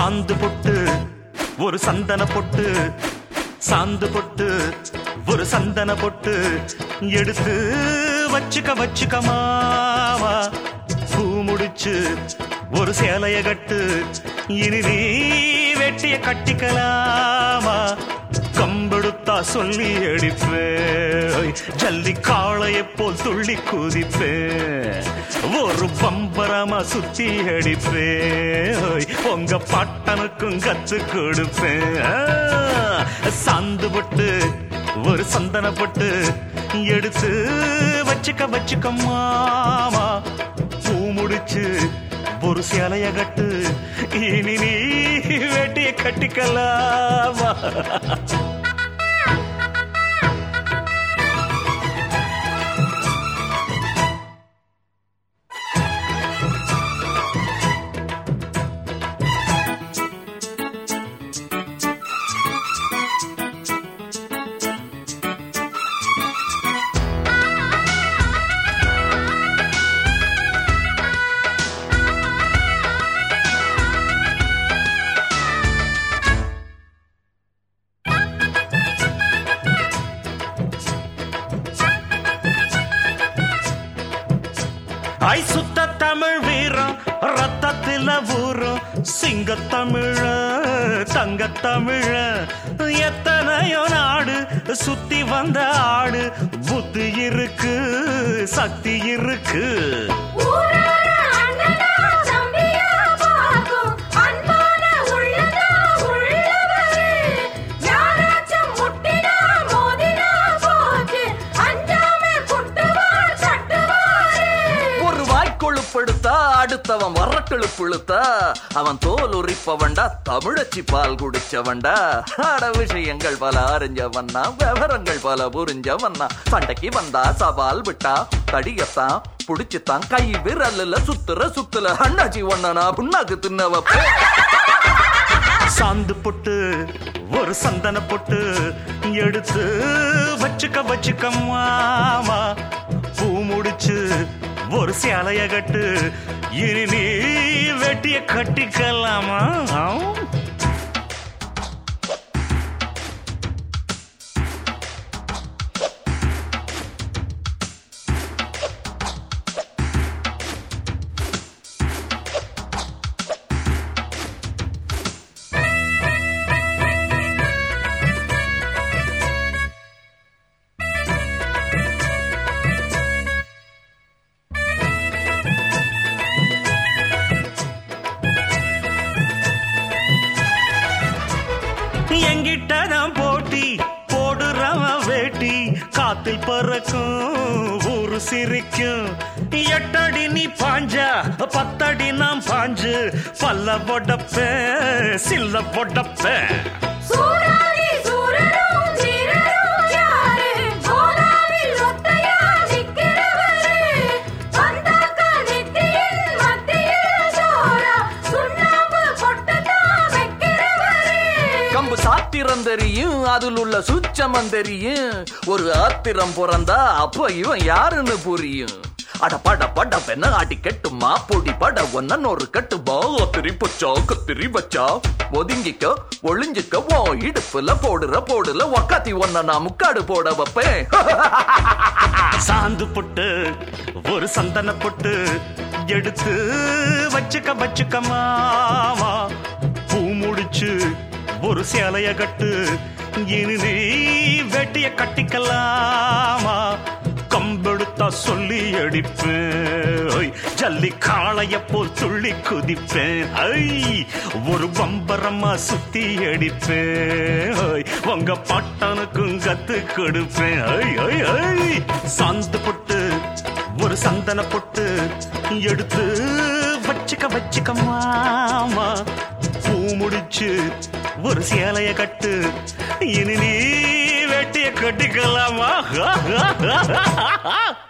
சாந்து பொட்டு ஒரு சந்தன பொட்டு, சாந்து பொட்டு ஒரு சந்தன பொட்டு எடுத்து வச்சுக்க வச்சுக்க மாமா. பூ முடிச்சு ஒரு சேலைய கட்டு, இனி நீ வெட்டிய கட்டிக்கலாமா. கம்பெடுத்தா சொல்லி அடிப்பேன், ஜல்லி காளையை போல் துள்ளி குதிப்பேன், ஒரு பம்பரமா சுத்தி அடிப்பேன், உங்க பாட்டனுக்கும் கத்து கொடுப்பேன். சாந்து பொட்டு ஒரு சந்தன பொட்டு எடுத்து வச்சுக்க வச்சுக்க மாமா. பூ முடிச்சு ஒரு சேலைய கட்டு, இனி நீ வேட்டிய கட்டிக்கலாமா. ஐ சுத்த தமிழ் வீரம் ரத்தத்தில ஊரும், சிங்க தமிழ தங்க தமிழ, எத்தனையோ நாடு சுத்தி வந்த ஆடு, புத்தி இருக்கு சக்தி இருக்கு. அடுத்தவன் வரட்டெழுப்புழுத்தா அவன் தோல் உரிப்பவன்டா, தமிழச்சி பால் குடிச்சவன்டா. ஆட விஷயங்கள் பல அறிஞ்சவன்னா, விவரங்கள் பல புரிஞ்சவன்னா, சண்டைக்கு வந்தா சவால் விட்டா தடியத்தான் புடிச்சுத்தான், கை விரல்ல சுத்துற சுத்துல அண்ணாச்சி ஒண்ணனா புண்ணாக்கு தின்னவ. சாந்து பொட்டு ஒரு சந்தன பொட்டு எடுத்து வச்சுக்க வச்சுக்க மாமா. பூ முடிச்சு ஒரு சேலைய கட்டு, இனி நீ வெட்டிய கட்டிக்கலாமா. எங்கிட்டதான் போட்டி போடுறவன் வேட்டி, காத்தில் பறக்கும் ஊரு சிரிக்கும். 8 அடி நீ பாஞ்சா 10 அடி நாம் பாஞ்சு, பல்ல பொடப்பேன் சில்ல பொடப்பேன். சாத்திரம் தெரியும், அதில் உள்ள சூட்சமம் தெரியும். ஒரு ஆத்திரம் பிறந்தா அப்ப இவன் யாருன்னு புரியும். அட பட பட பெண்ண ஆட்டி கெட்டுமா, பொடி பட ஒன்ன ஒரு கட்டுமா. ஒத்திரி பொச்சா கத்திரி வச்சா ஒதுங்கிக்க ஒளிஞ்சிக்க, ஓ இடுப்புல போடுற ஒக்காத்தி ஒன்ன நான் முக்காடு போட வைப்பேன். சாந்து பொட்டு ஒரு சந்தன பொட்டு எடுத்து வச்சுக்க வச்சுக்க மாமா. பூ முடிச்சு ஒரு சேலைய கட்டு, இனி நீ வெட்டிய கட்டிக்கலாமா. கம்பெடுத்தா சொல்லி அடிப்பேன், ஜல்லி காளைய போல் துள்ளி குதிப்பேன், ஒரு பம்பரமா சுத்தி அடிப்பேன், உங்க பாட்டனுக்கும் கத்து கொடுப்பேன். சாந்து பொட்டு ஒரு சந்தன பொட்டு எடுத்து வச்சுக்க வச்சுக்க மாமா. பூ முடிச்சு ஒரு சேலைய கட்டு, இனி நீ வெட்டிய கட்டிக்கலாமா.